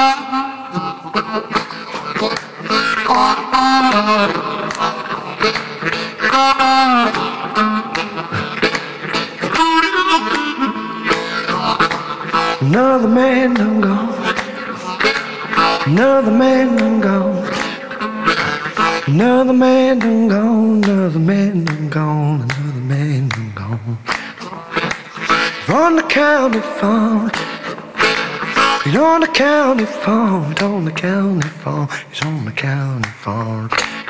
Another man done gone. Another man done gone. Another man done gone. Another man done gone. Another man done gone. On the county phone. He's on the county phone. He's on the county phone. He's on the county phone.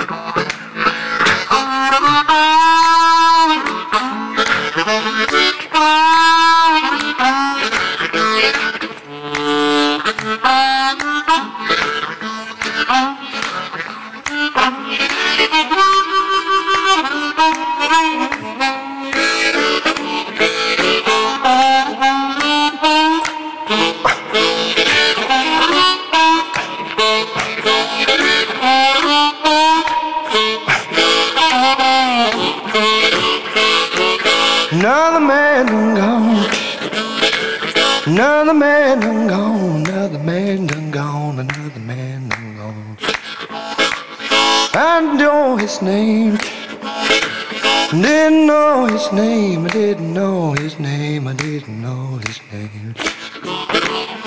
Another man done gone. Another man done gone. Another man done gone. Another man done gone. I know his name. Didn't know his name. I didn't know his name. I didn't know his name.